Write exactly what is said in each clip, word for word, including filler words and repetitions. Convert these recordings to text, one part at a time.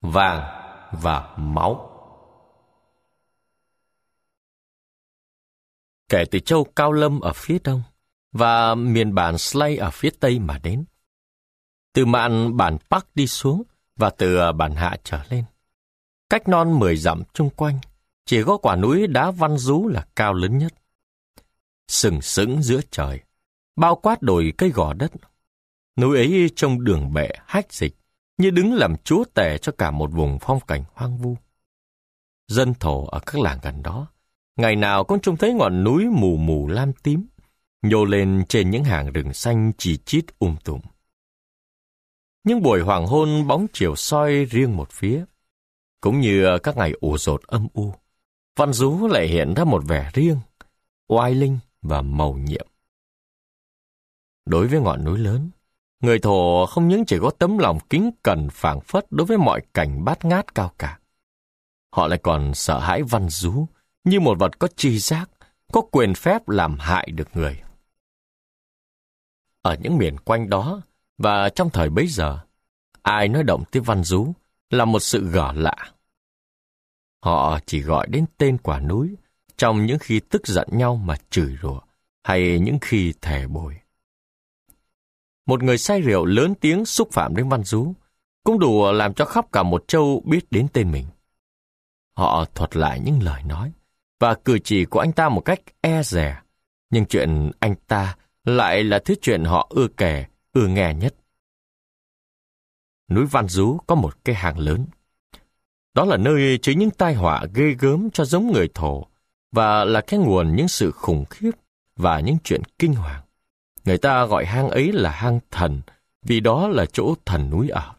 vàng và máu. Kể từ châu Cao Lâm ở phía đông và miền bản Slay ở phía tây mà đến, từ mạn bản Park đi xuống và từ bản Hạ trở lên, cách non mười dặm chung quanh, chỉ có quả núi đá Văn Dú là cao lớn nhất. Sừng sững giữa trời, bao quát đồi cây gò đất. Núi ấy trông đường bệ hách dịch, như đứng làm chúa tể cho cả một vùng phong cảnh hoang vu. Dân thổ ở các làng gần đó, ngày nào cũng trông thấy ngọn núi mù mù lam tím, nhô lên trên những hàng rừng xanh chì chít um tùm. Những buổi hoàng hôn bóng chiều soi riêng một phía, cũng như các ngày ủ dột âm u, Văn Dú lại hiện ra một vẻ riêng, oai linh và mầu nhiệm. Đối với ngọn núi lớn, người thổ không những chỉ có tấm lòng kính cẩn phảng phất đối với mọi cảnh bát ngát cao cả. Họ lại còn sợ hãi Văn Dú như một vật có tri giác, có quyền phép làm hại được người. Ở những miền quanh đó và trong thời bấy giờ, ai nói động tới Văn Dú là một sự gở lạ. Họ chỉ gọi đến tên quả núi trong những khi tức giận nhau mà chửi rủa, hay những khi thề bồi. Một người say rượu lớn tiếng xúc phạm đến Văn Dú cũng đủ làm cho khắp cả một châu biết đến tên mình. Họ thuật lại những lời nói và cử chỉ của anh ta một cách e dè, nhưng chuyện anh ta lại là thứ chuyện họ ưa kể, ưa nghe nhất. Núi Văn Dú có một cái hang lớn. Đó là nơi chứa những tai họa ghê gớm cho giống người thổ, và là cái nguồn những sự khủng khiếp và những chuyện kinh hoàng. Người ta gọi hang ấy là hang thần, vì đó là chỗ thần núi ở.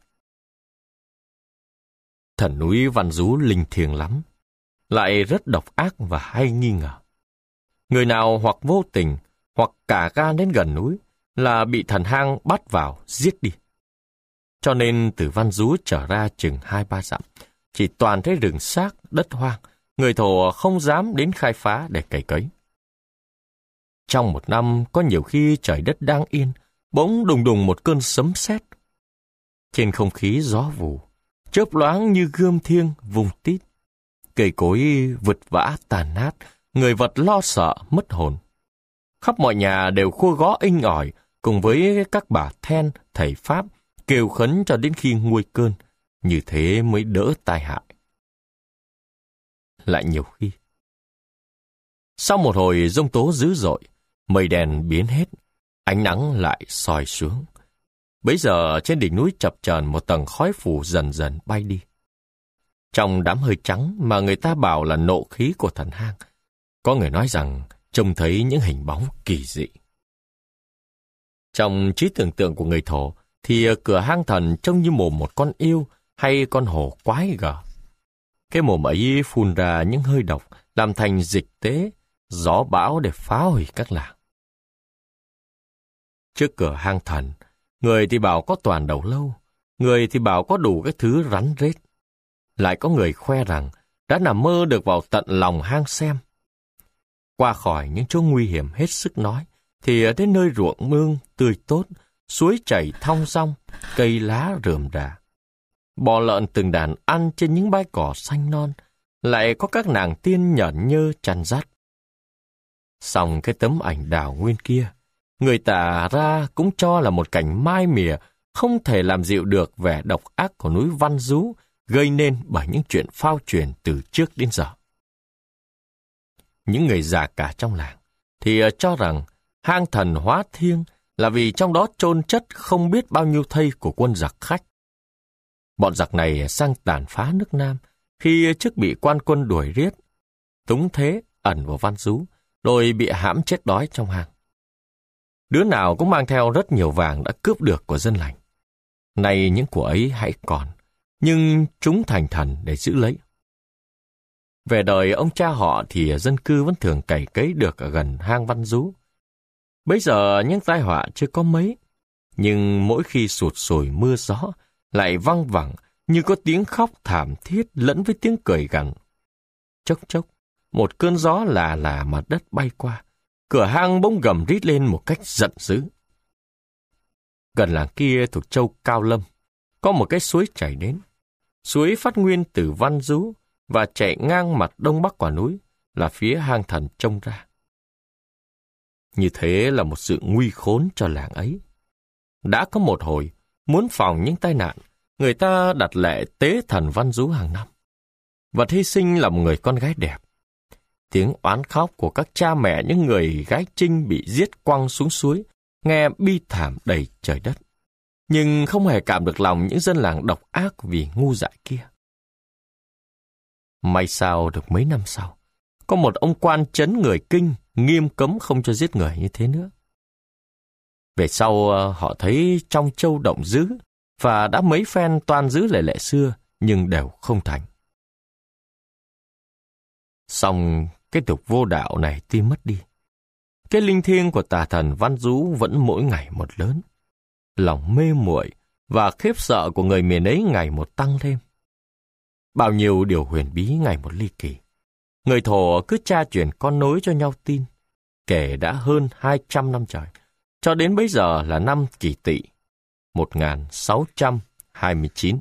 Thần núi Văn Dú linh thiêng lắm, lại rất độc ác và hay nghi ngờ. Người nào hoặc vô tình, hoặc cả gan đến gần núi là bị thần hang bắt vào, giết đi. Cho nên từ Văn Dú trở ra chừng hai ba dặm, chỉ toàn thấy rừng xác, đất hoang, người thổ không dám đến khai phá để cày cấy. Trong một năm, có nhiều khi trời đất đang yên, bỗng đùng đùng một cơn sấm sét. Trên không khí gió vù, chớp loáng như gươm thiêng vùng tít. Cây cối vật vã tàn nát, người vật lo sợ mất hồn. Khắp mọi nhà đều khua gõ inh ỏi, cùng với các bà then, thầy pháp, kêu khấn cho đến khi nguôi cơn, như thế mới đỡ tai hại. Lại nhiều khi, sau một hồi giông tố dữ dội, mây đen biến hết, ánh nắng lại soi xuống. Bấy giờ trên đỉnh núi chập chờn một tầng khói phủ dần dần bay đi. Trong đám hơi trắng mà người ta bảo là nộ khí của thần hang, có người nói rằng trông thấy những hình bóng kỳ dị. Trong trí tưởng tượng của người thổ, thì cửa hang thần trông như mồm một con yêu hay con hổ quái gở. Cái mồm ấy phun ra những hơi độc, làm thành dịch tế, gió bão để phá hủy các làng. Trước cửa hang thần, người thì bảo có toàn đầu lâu, người thì bảo có đủ cái thứ rắn rết. Lại có người khoe rằng đã nằm mơ được vào tận lòng hang xem. Qua khỏi những chỗ nguy hiểm hết sức nói, thì ở đến nơi ruộng mương tươi tốt, suối chảy thong dong, cây lá rườm rà. Bò lợn từng đàn ăn trên những bãi cỏ xanh non, lại có các nàng tiên nhởn nhơ chăn dắt. Xong cái tấm ảnh đào nguyên kia, người tả ra cũng cho là một cảnh mai mỉa, không thể làm dịu được vẻ độc ác của núi Văn Dú, gây nên bởi những chuyện phao truyền từ trước đến giờ. Những người già cả trong làng thì cho rằng hang thần hóa thiêng là vì trong đó chôn chất không biết bao nhiêu thây của quân giặc khách. Bọn giặc này sang tàn phá nước Nam khi trước bị quan quân đuổi riết, túng thế ẩn vào Văn Dú, rồi bị hãm chết đói trong hang. Đứa nào cũng mang theo rất nhiều vàng đã cướp được của dân lành. Nay những của ấy hãy còn, nhưng chúng thành thần để giữ lấy. Về đời ông cha họ thì dân cư vẫn thường cày cấy được ở gần hang Văn Dú. Bấy giờ những tai họa chưa có mấy, nhưng mỗi khi sụt sùi mưa gió, lại văng vẳng như có tiếng khóc thảm thiết lẫn với tiếng cười gằn. Chốc chốc, một cơn gió là là mặt đất bay qua, cửa hang bỗng gầm rít lên một cách giận dữ. Gần làng kia thuộc châu Cao Lâm, có một cái suối chảy đến. Suối phát nguyên từ Văn Dú và chạy ngang mặt đông bắc quả núi là phía hang thần trông ra. Như thế là một sự nguy khốn cho làng ấy. Đã có một hồi, muốn phòng những tai nạn, người ta đặt lệ tế thần Văn Dú hàng năm. Vật hy sinh là một người con gái đẹp. Tiếng oán khóc của các cha mẹ những người gái trinh bị giết quăng xuống suối, nghe bi thảm đầy trời đất. Nhưng không hề cảm được lòng những dân làng độc ác vì ngu dại kia. May sao được mấy năm sau, có một ông quan trấn người Kinh nghiêm cấm không cho giết người như thế nữa. Về sau họ thấy trong châu động dữ và đã mấy phen toan giữ lời lệ xưa nhưng đều không thành. Song cái tục vô đạo này tuy mất đi, cái linh thiêng của tà thần Văn Dú vẫn mỗi ngày một lớn. Lòng mê muội và khiếp sợ của người miền ấy ngày một tăng thêm. Bao nhiêu điều huyền bí ngày một ly kỳ. Người Thổ cứ tra truyền con nối cho nhau tin, kể đã hơn hai trăm năm trời, cho đến bây giờ là năm Kỷ Tỵ, một nghìn sáu trăm hai mươi chín.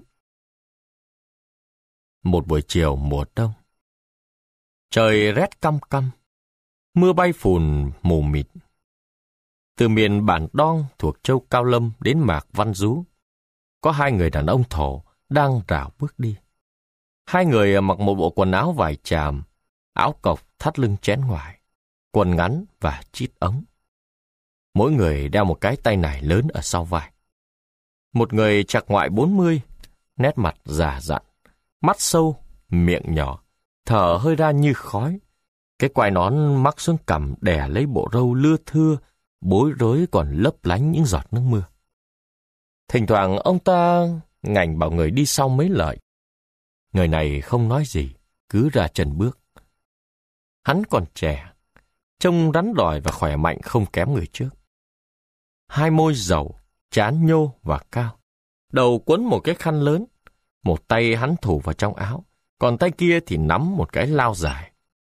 Một buổi chiều mùa đông. Trời rét căm căm, mưa bay phùn mù mịt. Từ miền Bản Đong thuộc châu Cao Lâm đến Mạc Văn Dú, có hai người đàn ông Thổ đang rảo bước đi. Hai người mặc một bộ quần áo vải chàm, áo cộc thắt lưng chén ngoài, quần ngắn và chít ống. Mỗi người đeo một cái tay nải lớn ở sau vai. Một người chạc ngoại bốn mươi, nét mặt già dặn, mắt sâu, miệng nhỏ, thở hơi ra như khói. Cái quai nón mắc xuống cằm đè lấy bộ râu lưa thưa, bối rối còn lấp lánh những giọt nước mưa. Thỉnh thoảng ông ta ngảnh bảo người đi sau mấy lời. Người này không nói gì, cứ ra chân bước. Hắn còn trẻ, trông rắn đỏi và khỏe mạnh không kém người trước. Hai môi dầu, trán nhô và cao, đầu quấn một cái khăn lớn. Một tay hắn thủ vào trong áo, còn tay kia thì nắm một cái lao dài.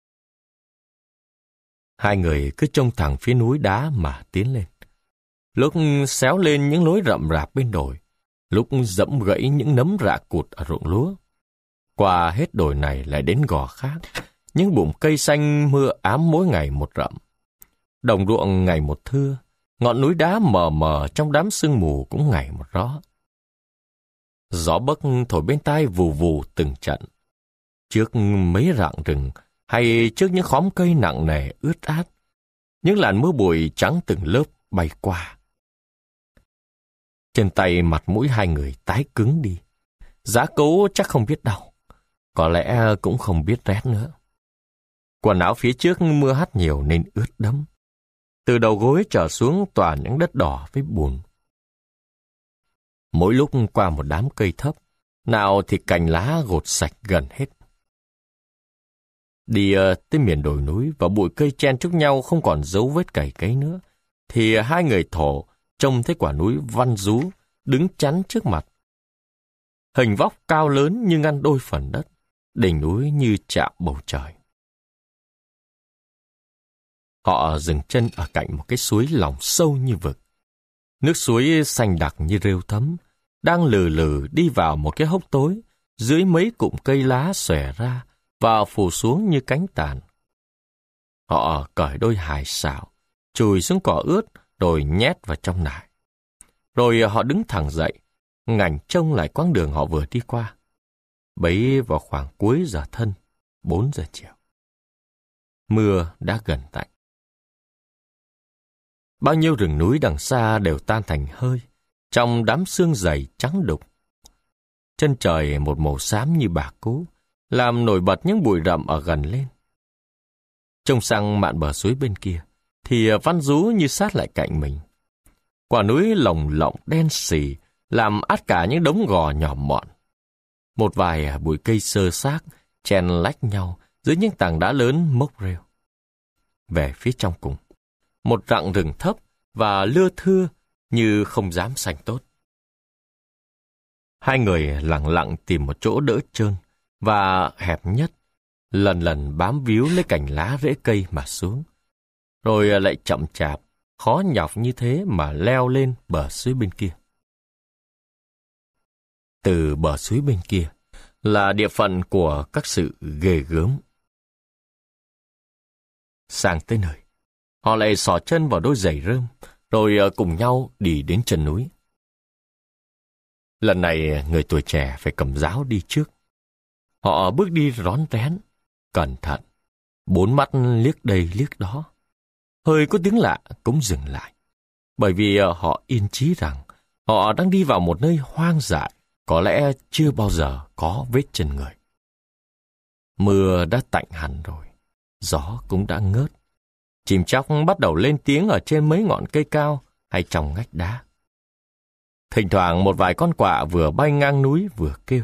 Hai người cứ trông thẳng phía núi đá mà tiến lên. Lúc xéo lên những lối rậm rạp bên đồi, lúc dẫm gãy những nấm rạ cụt ở ruộng lúa. Qua hết đồi này lại đến gò khác, những bụm cây xanh mưa ám mỗi ngày một rậm. Đồng ruộng ngày một thưa, ngọn núi đá mờ mờ trong đám sương mù cũng ngày một rõ. Gió bấc thổi bên tai vù vù từng trận. Trước mấy rặng rừng hay trước những khóm cây nặng nề ướt át, những làn mưa bụi trắng từng lớp bay qua. Trên tay mặt mũi hai người tái cứng đi. Giá cấu chắc không biết đau, có lẽ cũng không biết rét nữa. Quần áo phía trước mưa hắt nhiều nên ướt đẫm. Từ đầu gối trở xuống toàn những đất đỏ với bùn. Mỗi lúc qua một đám cây thấp, nào thì cành lá gột sạch gần hết. Đi uh, tới miền đồi núi và bụi cây chen chúc nhau không còn dấu vết cày cấy nữa, thì hai người Thổ trông thấy quả núi Văn Dú đứng chắn trước mặt. Hình vóc cao lớn nhưng ngăn đôi phần đất, đỉnh núi như chạm bầu trời. Họ dừng chân ở cạnh một cái suối lòng sâu như vực. Nước suối xanh đặc như rêu thấm, đang lừ lừ đi vào một cái hốc tối, dưới mấy cụm cây lá xòe ra và phủ xuống như cánh tàn. Họ cởi đôi hài xảo, chùi xuống cỏ ướt rồi nhét vào trong nải. Rồi họ đứng thẳng dậy, ngảnh trông lại quãng đường họ vừa đi qua. Bấy vào khoảng cuối giờ thân, bốn giờ chiều. Mưa đã gần tạnh. Bao nhiêu rừng núi đằng xa đều tan thành hơi, trong đám sương dày trắng đục. Chân trời một màu xám như bạc cũ, làm nổi bật những bụi rậm ở gần lên. Trông sang mạn bờ suối bên kia, thì Văn Dú như sát lại cạnh mình. Quả núi lồng lộng đen xì, làm át cả những đống gò nhỏ mọn. Một vài bụi cây xơ xác, chen lách nhau dưới những tảng đá lớn mốc rêu. Về phía trong cùng, một rặng rừng thấp và lưa thưa như không dám xanh tốt. Hai người lặng lặng tìm một chỗ đỡ trơn và hẹp nhất, lần lần bám víu lấy cành lá rễ cây mà xuống, rồi lại chậm chạp, khó nhọc như thế mà leo lên bờ suối bên kia. Từ bờ suối bên kia, là địa phận của các sự ghê gớm. Sang tới nơi, họ lại xỏ chân vào đôi giày rơm, rồi cùng nhau đi đến chân núi. Lần này, người tuổi trẻ phải cầm giáo đi trước. Họ bước đi rón rén, cẩn thận, bốn mắt liếc đây liếc đó. Hơi có tiếng lạ cũng dừng lại, bởi vì họ yên chí rằng họ đang đi vào một nơi hoang dại, có lẽ chưa bao giờ có vết chân người. Mưa đã tạnh hẳn rồi, gió cũng đã ngớt. Chim chóc bắt đầu lên tiếng ở trên mấy ngọn cây cao hay trong ngách đá. Thỉnh thoảng một vài con quạ vừa bay ngang núi vừa kêu.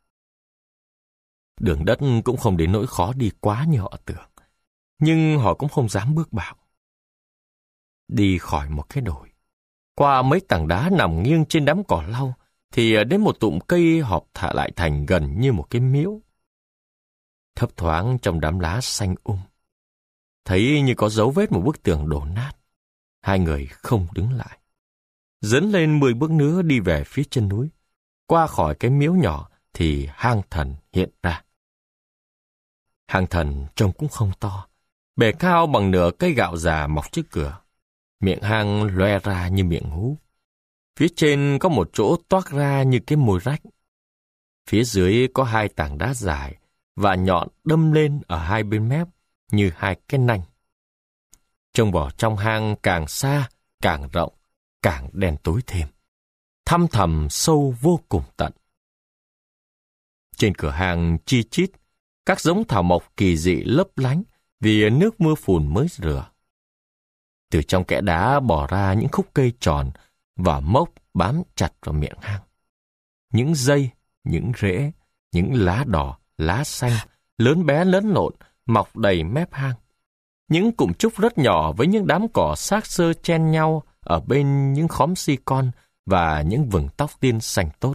Đường đất cũng không đến nỗi khó đi quá như họ tưởng, nhưng họ cũng không dám bước bạo. Đi khỏi một cái đồi, qua mấy tảng đá nằm nghiêng trên đám cỏ lau, thì đến một tụm cây họp thả lại thành gần như một cái miếu. Thấp thoáng trong đám lá xanh um, thấy như có dấu vết một bức tường đổ nát. Hai người không đứng lại, dấn lên mười bước nữa đi về phía chân núi. Qua khỏi cái miếu nhỏ thì hang thần hiện ra. Hang thần trông cũng không to, bề cao bằng nửa cây gạo già mọc trước cửa. Miệng hang loe ra như miệng hú. Phía trên có một chỗ toác ra như cái môi rách. Phía dưới có hai tảng đá dài và nhọn đâm lên ở hai bên mép như hai cái nanh. Trông vào trong hang càng xa, càng rộng, càng đen tối thêm. Thăm thẳm sâu vô cùng tận. Trên cửa hang chi chít, các giống thảo mộc kỳ dị lấp lánh vì nước mưa phùn mới rửa. Từ trong kẽ đá bò ra những khúc cây tròn và mốc bám chặt vào miệng hang. Những dây, những rễ, những lá đỏ, lá xanh, lớn bé lớn lộn, mọc đầy mép hang. Những cụm trúc rất nhỏ với những đám cỏ xác xơ chen nhau ở bên những khóm si con và những vừng tóc tiên xanh tốt.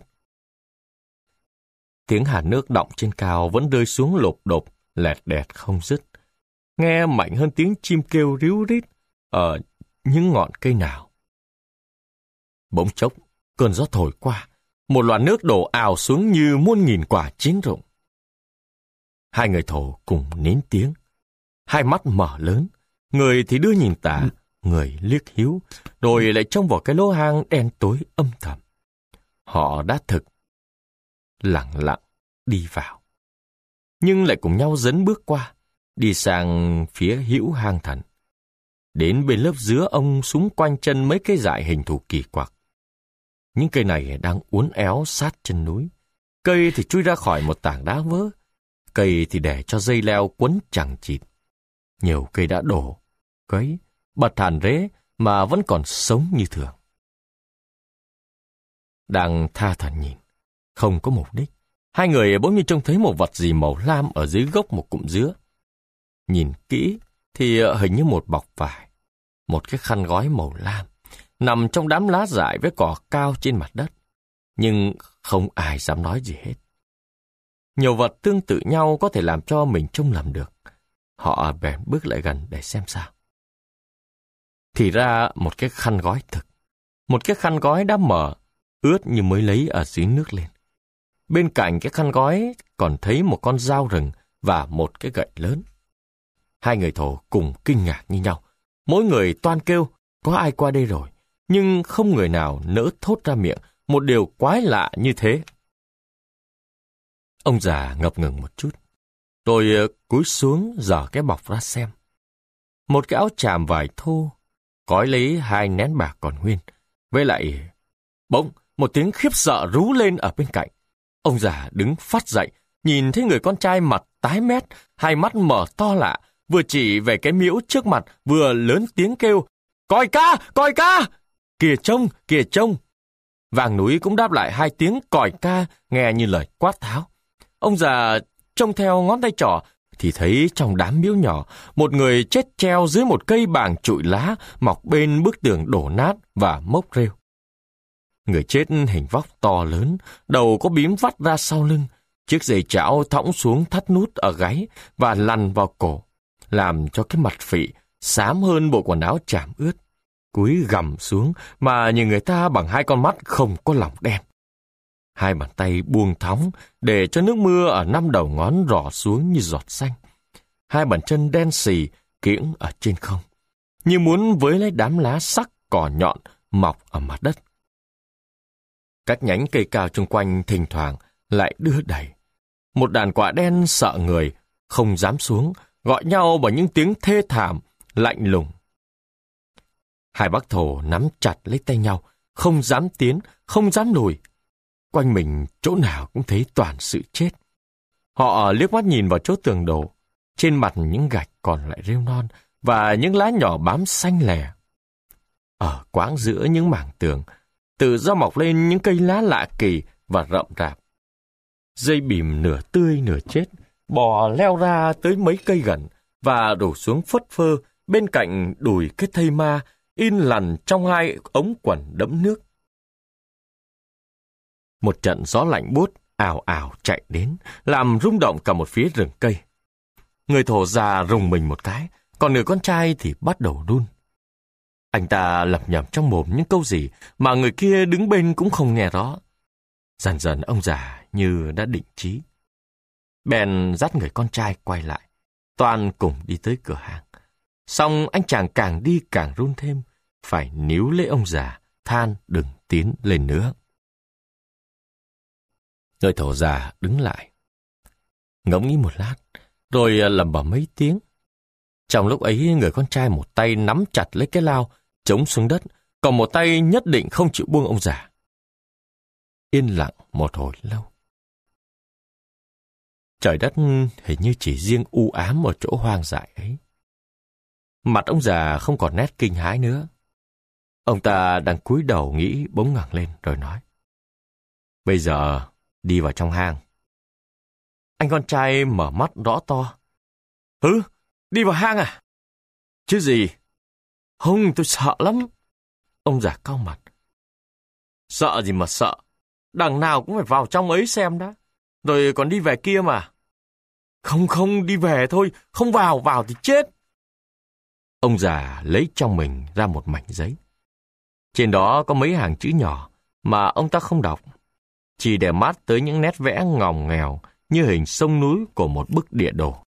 Tiếng hạt nước đọng trên cao vẫn rơi xuống lộp độp, lẹt đẹt không dứt. Nghe mạnh hơn tiếng chim kêu ríu rít ở những ngọn cây nào. Bỗng chốc, cơn gió thổi qua, một loạt nước đổ ào xuống như muôn nghìn quả chín rụng. Hai người thổ cùng nín tiếng, hai mắt mở lớn, người thì đưa nhìn tả, người liếc hiếu, rồi lại trông vào cái lỗ hang đen tối âm thầm. Họ đã thực lặng lặng đi vào, nhưng lại cùng nhau dấn bước qua, đi sang phía hữu hang thần. Đến bên lớp dứa ông xúng quanh chân mấy cây dại hình thù kỳ quặc. Những cây này đang uốn éo sát chân núi. Cây thì chui ra khỏi một tảng đá vỡ, cây thì để cho dây leo quấn chằng chịt. Nhiều cây đã đổ, cấy, bật hẳn rễ mà vẫn còn sống như thường. Đang tha thẩn nhìn, không có mục đích, hai người bỗng như trông thấy một vật gì màu lam ở dưới gốc một cụm dứa. Nhìn kỹ thì hình như một bọc vải, một cái khăn gói màu lam, nằm trong đám lá dại với cỏ cao trên mặt đất. Nhưng không ai dám nói gì hết. Nhiều vật tương tự nhau có thể làm cho mình trông lầm được. Họ bèn bước lại gần để xem sao. Thì ra một cái khăn gói thực. Một cái khăn gói đã mở, ướt như mới lấy ở dưới nước lên. Bên cạnh cái khăn gói còn thấy một con dao rừng và một cái gậy lớn. Hai người thổ cùng kinh ngạc như nhau. Mỗi người toan kêu, có ai qua đây rồi, nhưng không người nào nỡ thốt ra miệng một điều quái lạ như thế. Ông già ngập ngừng một chút, rồi cúi xuống giở cái bọc ra xem. Một cái áo chàm vải thô, gói lấy hai nén bạc còn nguyên. Với lại, bỗng một tiếng khiếp sợ rú lên ở bên cạnh. Ông già đứng phát dậy, nhìn thấy người con trai mặt tái mét, hai mắt mở to lạ, vừa chỉ về cái miễu trước mặt, vừa lớn tiếng kêu, coi ca, coi ca, kìa trông, kìa trông. Vàng núi cũng đáp lại hai tiếng còi ca, nghe như lời quát tháo. Ông già trông theo ngón tay trỏ, thì thấy trong đám miếu nhỏ, một người chết treo dưới một cây bàng trụi lá, mọc bên bức tường đổ nát và mốc rêu. Người chết hình vóc to lớn, đầu có bím vắt ra sau lưng, chiếc giày chảo thõng xuống thắt nút ở gáy và lăn vào cổ, làm cho cái mặt phị xám hơn bộ quần áo chảm ướt. Cúi gằm xuống mà nhìn người ta bằng hai con mắt không có lòng đen. Hai bàn tay buông thõng để cho nước mưa ở năm đầu ngón rỏ xuống như giọt xanh. Hai bàn chân đen xì kiễng ở trên không, như muốn với lấy đám lá sắc cỏ nhọn mọc ở mặt đất. Các nhánh cây cao chung quanh thỉnh thoảng lại đưa đẩy. Một đàn quạ đen sợ người, không dám xuống, gọi nhau bằng những tiếng thê thảm, lạnh lùng. Hai bác thổ nắm chặt lấy tay nhau, không dám tiến, không dám lùi. Quanh mình chỗ nào cũng thấy toàn sự chết. Họ liếc mắt nhìn vào chỗ tường đổ, trên mặt những gạch còn lại rêu non và những lá nhỏ bám xanh lè. Ở quãng giữa những mảng tường, tự do mọc lên những cây lá lạ kỳ và rậm rạp. Dây bìm nửa tươi nửa chết, bò leo ra tới mấy cây gần và đổ xuống phất phơ bên cạnh đùi cái thây ma in lằn trong hai ống quần đẫm nước. Một trận gió lạnh buốt ào ào chạy đến, làm rung động cả một phía rừng cây. Người thổ già rùng mình một cái, còn người con trai thì bắt đầu run. Anh ta lẩm nhẩm trong mồm những câu gì mà người kia đứng bên cũng không nghe rõ. Dần dần ông già như đã định trí. Bèn dắt người con trai quay lại, toàn cùng đi tới cửa hàng. Xong anh chàng càng đi càng run thêm, phải níu lấy ông già, than đừng tiến lên nữa. Người thổ già đứng lại, ngẫm nghĩ một lát, rồi lẩm bẩm mấy tiếng. Trong lúc ấy, người con trai một tay nắm chặt lấy cái lao, chống xuống đất, còn một tay nhất định không chịu buông ông già. Yên lặng một hồi lâu. Trời đất hình như chỉ riêng u ám ở chỗ hoang dại ấy. Mặt ông già không còn nét kinh hãi nữa. Ông ta đang cúi đầu nghĩ bỗng ngẩng lên rồi nói: Bây giờ đi vào trong hang. Anh con trai mở mắt rõ to. Hứ, đi vào hang à? Chứ gì? Không, tôi sợ lắm. Ông già cau mặt. Sợ gì mà sợ? Đằng nào cũng phải vào trong ấy xem đã. Rồi còn đi về kia mà. Không không, đi về thôi, không vào, vào thì chết. Ông già lấy trong mình ra một mảnh giấy. Trên đó có mấy hàng chữ nhỏ mà ông ta không đọc, chỉ để mắt tới những nét vẽ ngòm nghèo như hình sông núi của một bức địa đồ.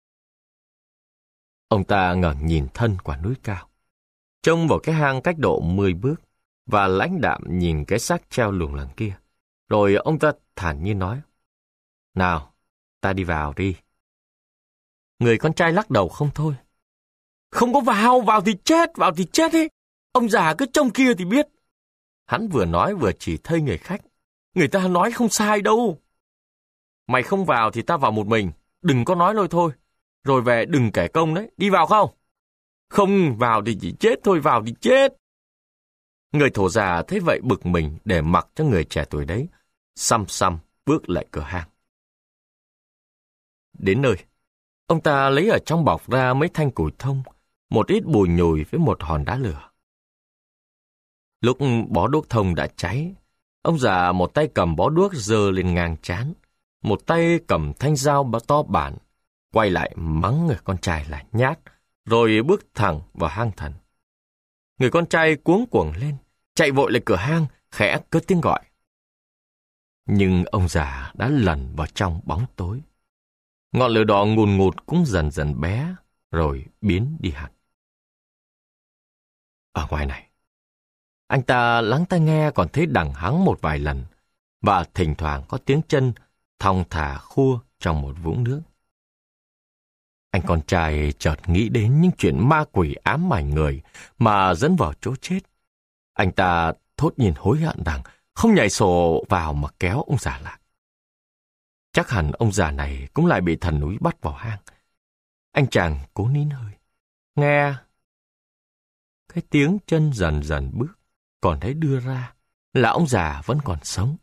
Ông ta ngẩng nhìn thân quả núi cao, trông vào cái hang cách độ mười bước và lãnh đạm nhìn cái xác treo luồng lẳng kia. Rồi ông ta thản nhiên nói: Nào, ta đi vào đi. Người con trai lắc đầu không thôi. Không có vào, vào thì chết, vào thì chết ấy. Ông già cứ trông kia thì biết. Hắn vừa nói vừa chỉ thây người khách. Người ta nói không sai đâu. Mày không vào thì ta vào một mình. Đừng có nói lôi thôi. Rồi về đừng kể công đấy. Đi vào không? Không vào thì chỉ chết thôi, vào thì chết. Người thổ già thấy vậy bực mình để mặc cho người trẻ tuổi đấy xăm xăm bước lại cửa hang. Đến nơi, ông ta lấy ở trong bọc ra mấy thanh củi thông, một ít bùi nhùi với một hòn đá lửa. Lúc bó đuốc thông đã cháy, ông già một tay cầm bó đuốc giơ lên ngang trán, một tay cầm thanh dao to bản, quay lại mắng người con trai là nhát, rồi bước thẳng vào hang thần. Người con trai cuống cuồng lên, chạy vội lại cửa hang, khẽ cất tiếng gọi. Nhưng ông già đã lẩn vào trong bóng tối. Ngọn lửa đỏ ngùn ngụt cũng dần dần bé, rồi biến đi hẳn. Ở ngoài này, anh ta lắng tai nghe còn thấy đằng hắng một vài lần, và thỉnh thoảng có tiếng chân thong thả khua trong một vũng nước. Anh con trai chợt nghĩ đến những chuyện ma quỷ ám ảnh người mà dẫn vào chỗ chết. Anh ta thốt nhiên hối hận rằng không nhảy sổ vào mà kéo ông già lại. Chắc hẳn ông già này cũng lại bị thần núi bắt vào hang. Anh chàng cố nín hơi, nghe cái tiếng chân dần dần bước, còn thấy đưa ra là ông già vẫn còn sống.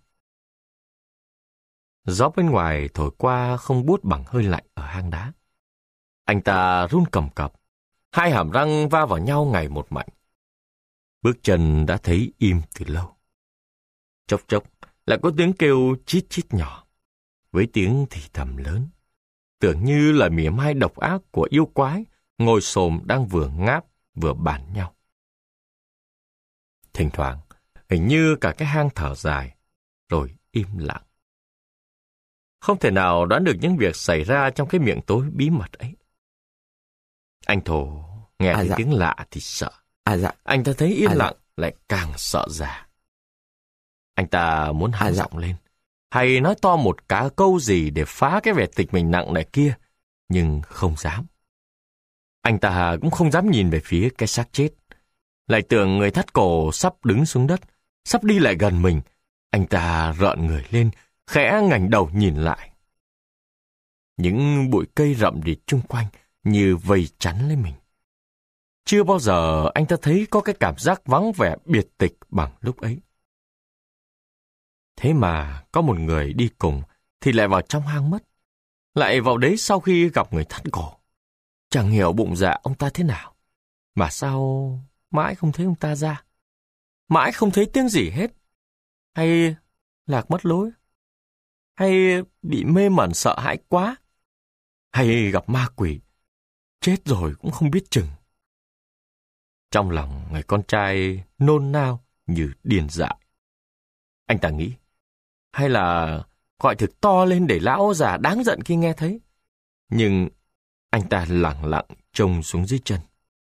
Gió bên ngoài thổi qua không buốt bằng hơi lạnh ở hang đá. Anh ta run cầm cập, hai hàm răng va vào nhau ngày một mạnh. Bước chân đã thấy im từ lâu. Chốc chốc lại có tiếng kêu chít chít nhỏ, với tiếng thì thầm lớn, tưởng như là mỉa mai độc ác của yêu quái ngồi xổm đang vừa ngáp vừa bàn nhau. Thỉnh thoảng, hình như cả cái hang thở dài, rồi im lặng. Không thể nào đoán được những việc xảy ra trong cái miệng tối bí mật ấy. Anh Thổ nghe À, thấy dạ. tiếng lạ thì sợ. À dạ, Anh ta thấy yên À, dạ. lặng lại càng sợ già. Anh ta muốn À, hắng dạ. giọng lên, hay nói to một cá câu gì để phá cái vẻ tịch mình nặng nề kia, nhưng không dám. Anh ta cũng không dám nhìn về phía cái xác chết. Lại tưởng người thắt cổ sắp đứng xuống đất, sắp đi lại gần mình. Anh ta rợn người lên, khẽ ngẩng đầu nhìn lại. Những bụi cây rậm rịt chung quanh như vây chắn lấy mình. Chưa bao giờ anh ta thấy có cái cảm giác vắng vẻ biệt tịch bằng lúc ấy. Thế mà có một người đi cùng thì lại vào trong hang mất. Lại vào đấy sau khi gặp người thắt cổ. Chẳng hiểu bụng dạ ông ta thế nào. Mà sao mãi không thấy ông ta ra? Mãi không thấy tiếng gì hết. Hay lạc mất lối? Hay bị mê mẩn sợ hãi quá? Hay gặp ma quỷ? Chết rồi cũng không biết chừng. Trong lòng người con trai nôn nao như điên dại. Anh ta nghĩ, hay là gọi thực to lên để lão già đáng giận khi nghe thấy. Nhưng anh ta lặng lặng trông xuống dưới chân.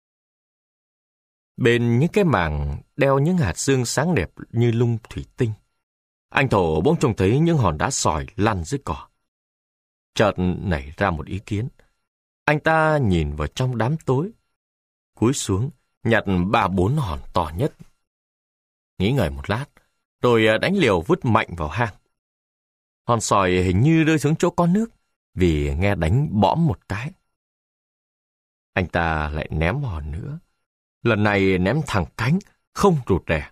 Bên những cái màng đeo những hạt xương sáng đẹp như lung thủy tinh, anh Thổ bỗng trông thấy những hòn đá sỏi lăn dưới cỏ. Chợt nảy ra một ý kiến. Anh ta nhìn vào trong đám tối, cúi xuống nhặt ba bốn hòn to nhất. Nghĩ ngợi một lát, rồi đánh liều vứt mạnh vào hang. Hòn sỏi hình như rơi xuống chỗ có nước, vì nghe đánh bõm một cái. Anh ta lại ném hòn nữa. Lần này ném thẳng cánh, không rụt rè.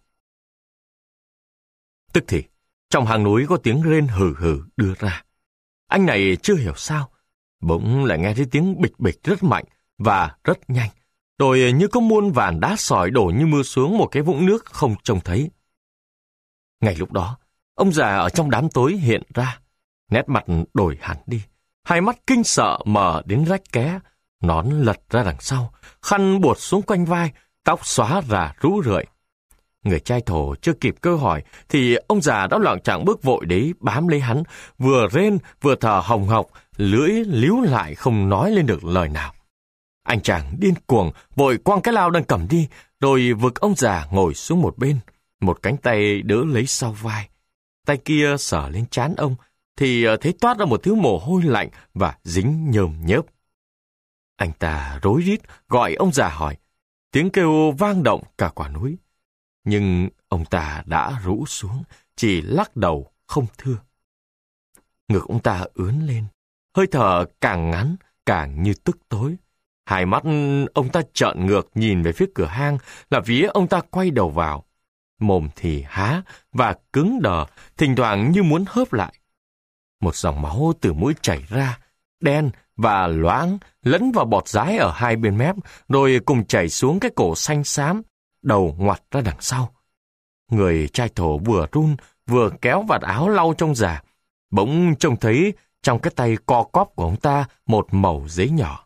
Tức thì, trong hang núi có tiếng rên hừ hừ đưa ra. Anh này chưa hiểu sao, bỗng lại nghe thấy tiếng bịch bịch rất mạnh và rất nhanh. Rồi như có muôn vàn đá sỏi đổ như mưa xuống một cái vũng nước không trông thấy. Ngay lúc đó, ông già ở trong đám tối hiện ra. Nét mặt đổi hẳn đi. Hai mắt kinh sợ mở đến rách ké. Nón lật ra đằng sau. Khăn buột xuống quanh vai. Tóc xóa rả rũ rượi. Người trai Thổ chưa kịp cơ hỏi thì ông già đã loạng choạng bước vội đấy bám lấy hắn. Vừa rên vừa thở hồng hộc. Lưỡi líu lại không nói lên được lời nào. Anh chàng điên cuồng vội quăng cái lao đang cầm đi. Rồi vực ông già ngồi xuống một bên. Một cánh tay đỡ lấy sau vai. Tay kia sờ lên trán ông, thì thấy toát ra một thứ mồ hôi lạnh và dính nhờm nhớp. Anh ta rối rít gọi ông già hỏi, tiếng kêu vang động cả quả núi. Nhưng ông ta đã rũ xuống, chỉ lắc đầu không thưa. Ngực ông ta ướn lên, hơi thở càng ngắn, càng như tức tối. Hai mắt ông ta trợn ngược nhìn về phía cửa hang là phía ông ta quay đầu vào. Mồm thì há và cứng đờ, thỉnh thoảng như muốn hớp lại. Một dòng máu từ mũi chảy ra, đen và loãng, lẫn vào bọt dái ở hai bên mép, rồi cùng chảy xuống cái cổ xanh xám, đầu ngoặt ra đằng sau. Người trai Thổ vừa run, vừa kéo vạt áo lau trong già. Bỗng trông thấy trong cái tay co quắp của ông ta một mẩu giấy nhỏ.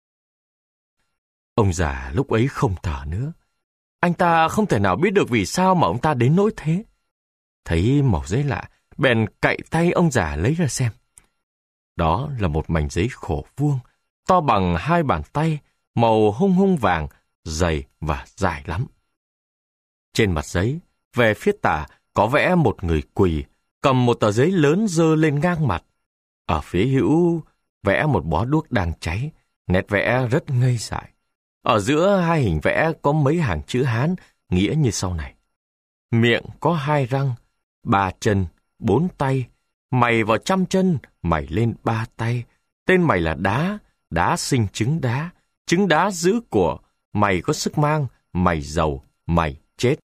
Ông già lúc ấy không thở nữa. Anh ta không thể nào biết được vì sao mà ông ta đến nỗi thế. Thấy mẩu giấy lạ, bèn cạy tay ông già lấy ra xem. Đó là một mảnh giấy khổ vuông, to bằng hai bàn tay, màu hung hung vàng, dày và dài lắm. Trên mặt giấy, về phía tả có vẽ một người quỳ, cầm một tờ giấy lớn giơ lên ngang mặt. Ở phía hữu vẽ một bó đuốc đang cháy, nét vẽ rất ngây dại. Ở giữa hai hình vẽ có mấy hàng chữ Hán, nghĩa như sau này. Miệng có hai răng, ba chân, bốn tay, mày vào trăm chân, mày lên ba tay. Tên mày là đá, đá sinh trứng đá, trứng đá giữ của, mày có sức mang, mày giàu, mày chết.